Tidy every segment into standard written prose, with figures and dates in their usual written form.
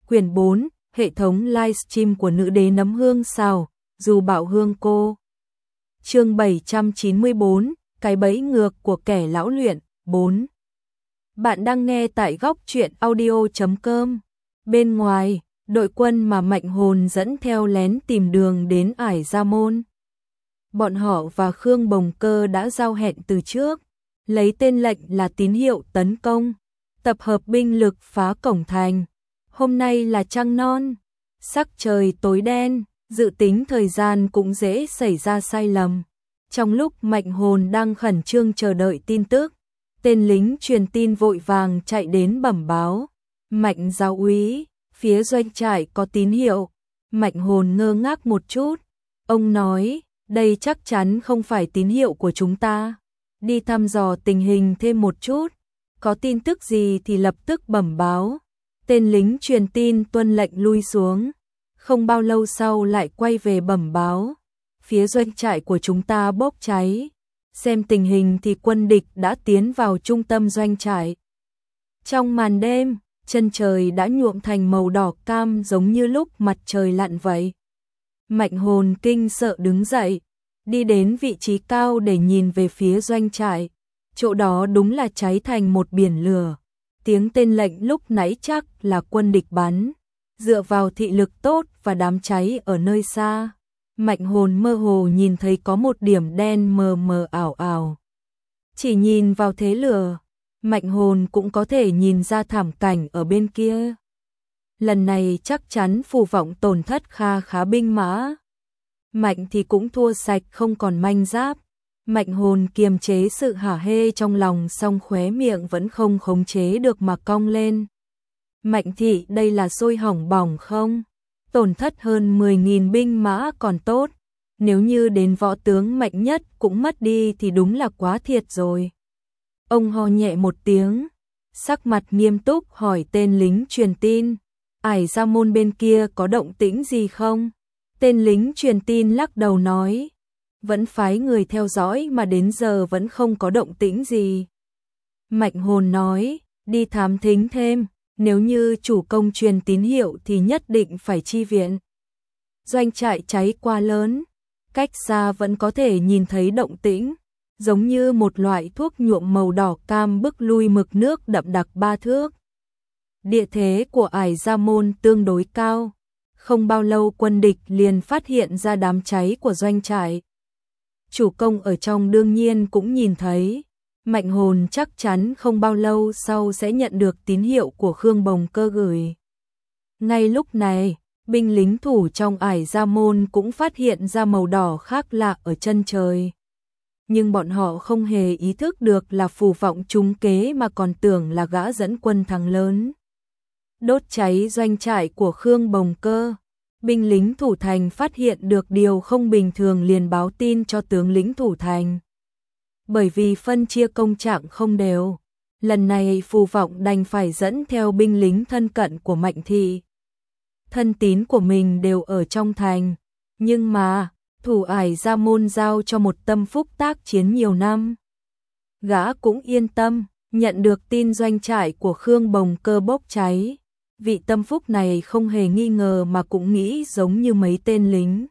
Quyển 4, hệ thống livestream của nữ đế nấm hương xào, dù bảo hương cô. Chương 794, cái bẫy ngược của kẻ lão luyện, 4. Bạn đang nghe tại góc truyện audio.com. Bên ngoài, đội quân mà Mạnh Hồn dẫn theo lén tìm đường đến Ải Gia Môn. Bọn họ và Khương Bồng Cơ đã giao hẹn từ trước, lấy tên lệnh là tín hiệu tấn công, tập hợp binh lực phá cổng thành. Hôm nay là trăng non, sắc trời tối đen, dự tính thời gian cũng dễ xảy ra sai lầm. Trong lúc Mạnh Hồn đang khẩn trương chờ đợi tin tức, tên lính truyền tin vội vàng chạy đến bẩm báo. Mạnh giáo úy, phía doanh trại có tín hiệu. Mạnh Hồn ngơ ngác một chút. Ông nói, đây chắc chắn không phải tín hiệu của chúng ta. Đi thăm dò tình hình thêm một chút. Có tin tức gì thì lập tức bẩm báo. Tên lính truyền tin tuân lệnh lui xuống. Không bao lâu sau lại quay về bẩm báo. Phía doanh trại của chúng ta bốc cháy. Xem tình hình thì quân địch đã tiến vào trung tâm doanh trại. Trong màn đêm, chân trời đã nhuộm thành màu đỏ cam giống như lúc mặt trời lặn vậy. Mạnh Hồn kinh sợ đứng dậy, đi đến vị trí cao để nhìn về phía doanh trại. Chỗ đó đúng là cháy thành một biển lửa. Tiếng tên lệnh lúc nãy chắc là quân địch bắn. Dựa vào thị lực tốt và đám cháy ở nơi xa, Mạnh Hồn mơ hồ nhìn thấy có một điểm đen mờ mờ ảo ảo. Chỉ nhìn vào thế lửa, Mạnh Hồn cũng có thể nhìn ra thảm cảnh ở bên kia. Lần này chắc chắn Phù Vọng tổn thất khá binh mã. Mạnh thì cũng thua sạch không còn manh giáp. Mạnh Hồn kiềm chế sự hả hê trong lòng song khóe miệng vẫn không khống chế được mà cong lên. Mạnh thị đây là sôi hỏng bỏng không? Tổn thất hơn 10.000 binh mã còn tốt. Nếu như đến võ tướng mạnh nhất cũng mất đi thì đúng là quá thiệt rồi. Ông ho nhẹ một tiếng, sắc mặt nghiêm túc hỏi tên lính truyền tin. Ải Gia Môn bên kia có động tĩnh gì không? Tên lính truyền tin lắc đầu nói. Vẫn phái người theo dõi mà đến giờ vẫn không có động tĩnh gì. Mạnh Hồn nói, đi thám thính thêm. Nếu như chủ công truyền tín hiệu thì nhất định phải chi viện. Doanh trại cháy quá lớn, cách xa vẫn có thể nhìn thấy động tĩnh, giống như một loại thuốc nhuộm màu đỏ cam bức lui mực nước đậm đặc 3 thước. Địa thế của Ải Gia Môn tương đối cao, không bao lâu quân địch liền phát hiện ra đám cháy của doanh trại. Chủ công ở trong đương nhiên cũng nhìn thấy. Mạnh Hồn chắc chắn không bao lâu sau sẽ nhận được tín hiệu của Khương Bồng Cơ gửi. Ngay lúc này, binh lính thủ trong Ải Gia Môn cũng phát hiện ra màu đỏ khác lạ ở chân trời. Nhưng bọn họ không hề ý thức được là Phù Vọng trúng kế mà còn tưởng là gã dẫn quân thắng lớn. Đốt cháy doanh trại của Khương Bồng Cơ. Binh lính thủ thành phát hiện được điều không bình thường liền báo tin cho tướng lĩnh thủ thành. Bởi vì phân chia công trạng không đều, lần này Phù Vọng đành phải dẫn theo binh lính thân cận của Mạnh thị. Thân tín của mình đều ở trong thành, nhưng mà thủ Ải Gia Môn giao cho một tâm phúc tác chiến nhiều năm. Gã cũng yên tâm, nhận được tin doanh trại của Khương Bồng Cơ bốc cháy. Vị tâm phúc này không hề nghi ngờ mà cũng nghĩ giống như mấy tên lính.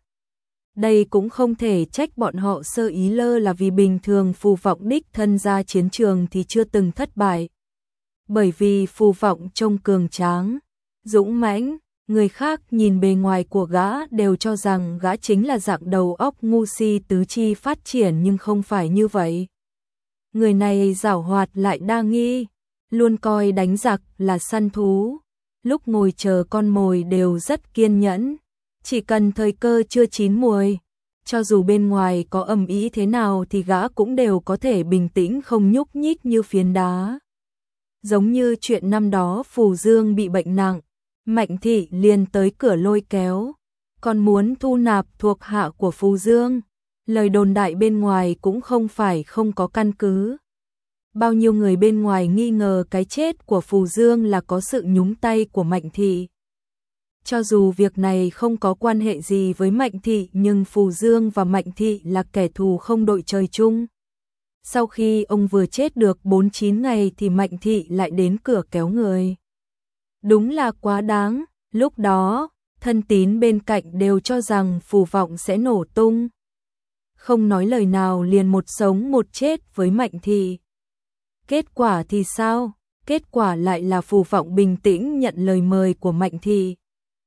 Đây cũng không thể trách bọn họ sơ ý lơ là vì bình thường Phù Vọng đích thân ra chiến trường thì chưa từng thất bại. Bởi vì Phù Vọng trông cường tráng, dũng mãnh, người khác nhìn bề ngoài của gã đều cho rằng gã chính là dạng đầu óc ngu si tứ chi phát triển nhưng không phải như vậy. Người này giảo hoạt lại đa nghi, luôn coi đánh giặc là săn thú, lúc ngồi chờ con mồi đều rất kiên nhẫn. Chỉ cần thời cơ chưa chín muồi, cho dù bên ngoài có ầm ĩ thế nào thì gã cũng đều có thể bình tĩnh không nhúc nhích như phiến đá. Giống như chuyện năm đó Phù Dương bị bệnh nặng, Mạnh thị liền tới cửa lôi kéo, còn muốn thu nạp thuộc hạ của Phù Dương. Lời đồn đại bên ngoài cũng không phải không có căn cứ. Bao nhiêu người bên ngoài nghi ngờ cái chết của Phù Dương là có sự nhúng tay của Mạnh thị. Cho dù việc này không có quan hệ gì với Mạnh thị nhưng Phù Dương và Mạnh thị là kẻ thù không đội trời chung. Sau khi ông vừa chết được 49 ngày thì Mạnh thị lại đến cửa kéo người. Đúng là quá đáng, Lúc đó, thân tín bên cạnh đều cho rằng phù vọng sẽ nổ tung. Không nói lời nào liền một sống một chết với Mạnh Thị. Kết quả thì sao? Kết quả lại là phù vọng bình tĩnh nhận lời mời của Mạnh Thị.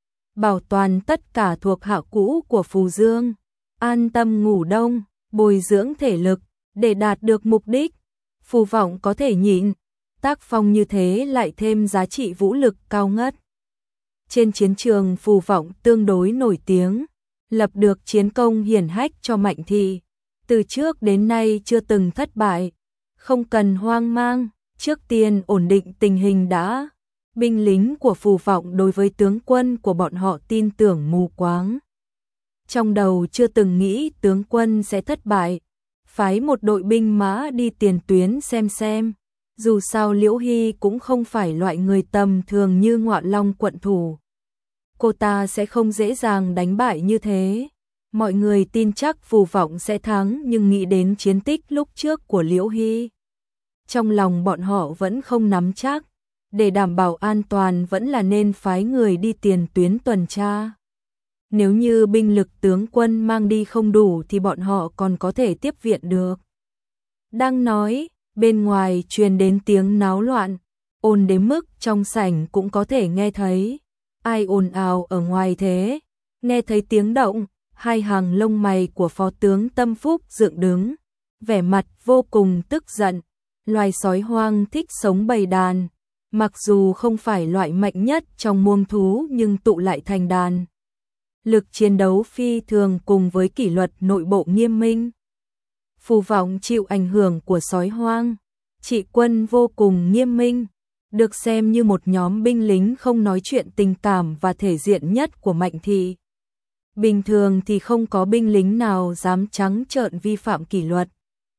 Bảo toàn tất cả thuộc hạ cũ của Phù Dương, an tâm ngủ đông, bồi dưỡng thể lực, để đạt được mục đích. Phù vọng có thể nhịn, tác phong như thế lại thêm giá trị vũ lực cao ngất. Trên chiến trường phù vọng tương đối nổi tiếng, lập được chiến công hiển hách cho Mạnh Thị. Từ trước đến nay chưa từng thất bại, không cần hoang mang, trước tiên ổn định tình hình đã. Binh lính của phù vọng đối với tướng quân của bọn họ tin tưởng mù quáng. Trong đầu chưa từng nghĩ tướng quân sẽ thất bại, phái một đội binh mã đi tiền tuyến xem. Dù sao Liễu Hy cũng không phải loại người tầm thường như Ngọa Long quận thủ. Cô ta sẽ không dễ dàng đánh bại như thế. Mọi người tin chắc phù vọng sẽ thắng nhưng nghĩ đến chiến tích lúc trước của Liễu Hy. Trong lòng bọn họ vẫn không nắm chắc. Để đảm bảo an toàn vẫn là nên phái người đi tiền tuyến tuần tra. Nếu như binh lực tướng quân mang đi không đủ thì bọn họ còn có thể tiếp viện được. Đang nói, bên ngoài truyền đến tiếng náo loạn, ồn đến mức trong sảnh cũng có thể nghe thấy. Ai ồn ào ở ngoài thế? Nghe thấy tiếng động, hai hàng lông mày của phó tướng Tâm Phúc dựng đứng, vẻ mặt vô cùng tức giận. Loài sói hoang thích sống bầy đàn, mặc dù không phải loại mạnh nhất trong muông thú nhưng tụ lại thành đàn. Lực chiến đấu phi thường cùng với kỷ luật nội bộ nghiêm minh. Phù vọng chịu ảnh hưởng của sói hoang, trị quân vô cùng nghiêm minh, được xem như một nhóm binh lính không nói chuyện tình cảm và thể diện nhất của Mạnh Thị. Bình thường thì không có binh lính nào dám trắng trợn vi phạm kỷ luật.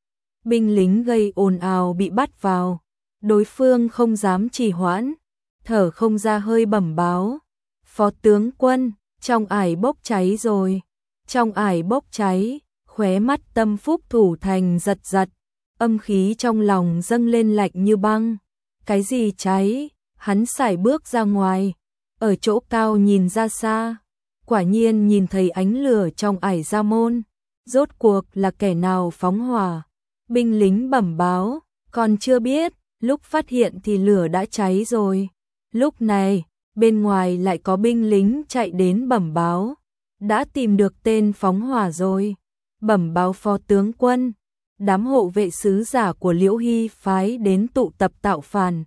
Binh lính gây ồn ào bị bắt vào, đối phương không dám trì hoãn, thở không ra hơi bẩm báo. Phó tướng quân, trong ải bốc cháy rồi, trong ải bốc cháy, khóe mắt Tâm Phúc thủ thành giật giật, âm khí trong lòng dâng lên lạnh như băng. Cái gì cháy? Hắn sải bước ra ngoài, ở chỗ cao nhìn ra xa, quả nhiên nhìn thấy ánh lửa trong ải gia môn. Rốt cuộc là kẻ nào phóng hỏa? Binh lính bẩm báo, còn chưa biết, lúc phát hiện thì lửa đã cháy rồi. Lúc này, bên ngoài lại có binh lính chạy đến bẩm báo, đã tìm được tên phóng hỏa rồi. Bẩm báo phó tướng quân, đám hộ vệ sứ giả của Liễu Hy phái đến tụ tập tạo phản.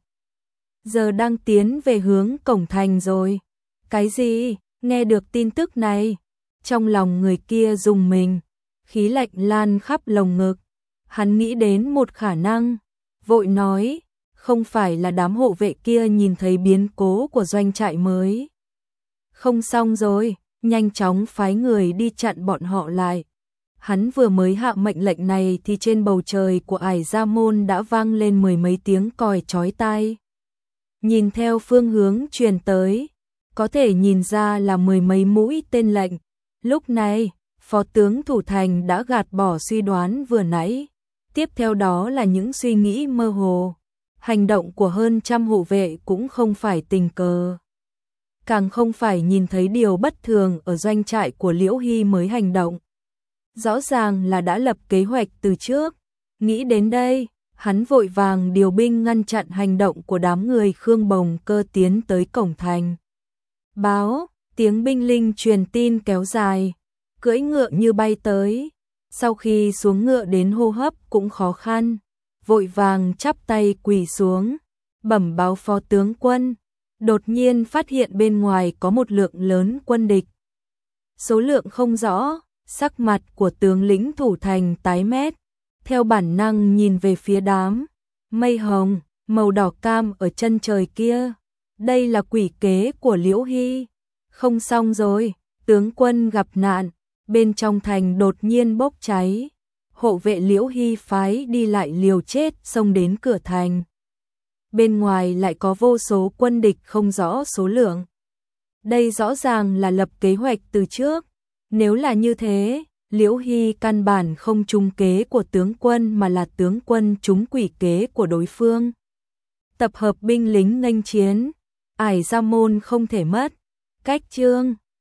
Giờ đang tiến về hướng cổng thành rồi. Cái gì? Nghe được tin tức này, trong lòng người kia rùng mình, khí lạnh lan khắp lồng ngực. Hắn nghĩ đến một khả năng, vội nói, không phải là đám hộ vệ kia nhìn thấy biến cố của doanh trại mới. Không xong rồi, nhanh chóng phái người đi chặn bọn họ lại. Hắn vừa mới hạ mệnh lệnh này thì trên bầu trời của ải gia môn đã vang lên mười mấy tiếng còi chói tai. Nhìn theo phương hướng truyền tới, có thể nhìn ra là mười mấy mũi tên lệnh. Lúc này, phó tướng thủ thành đã gạt bỏ suy đoán vừa nãy. Tiếp theo đó là những suy nghĩ mơ hồ. Hành động của hơn trăm hộ vệ cũng không phải tình cờ. Càng không phải nhìn thấy điều bất thường ở doanh trại của Liễu Hy mới hành động. Rõ ràng là đã lập kế hoạch từ trước. Nghĩ đến đây, hắn vội vàng điều binh ngăn chặn hành động của đám người Khương Bồng Cơ tiến tới cổng thành. Báo, tiếng binh linh truyền tin kéo dài, cưỡi ngựa như bay tới. Sau khi xuống ngựa đến hô hấp cũng khó khăn, vội vàng chắp tay quỳ xuống, bẩm báo phó tướng quân. Đột nhiên phát hiện bên ngoài có một lượng lớn quân địch. Số lượng không rõ, sắc mặt của tướng lĩnh thủ thành tái mét, theo bản năng nhìn về phía đám mây hồng, màu đỏ cam ở chân trời kia. Đây là quỷ kế của Liễu Hy. Không xong rồi, tướng quân gặp nạn, bên trong thành đột nhiên bốc cháy. Hộ vệ Liễu Hy phái đi lại liều chết xông đến cửa thành. Bên ngoài lại có vô số quân địch không rõ số lượng. Đây rõ ràng là lập kế hoạch từ trước. Nếu là như thế, Liễu Hy căn bản không trúng kế của tướng quân mà là tướng quân trúng quỷ kế của đối phương. Tập hợp binh lính nghênh chiến, ải gia môn không thể mất. Cách chương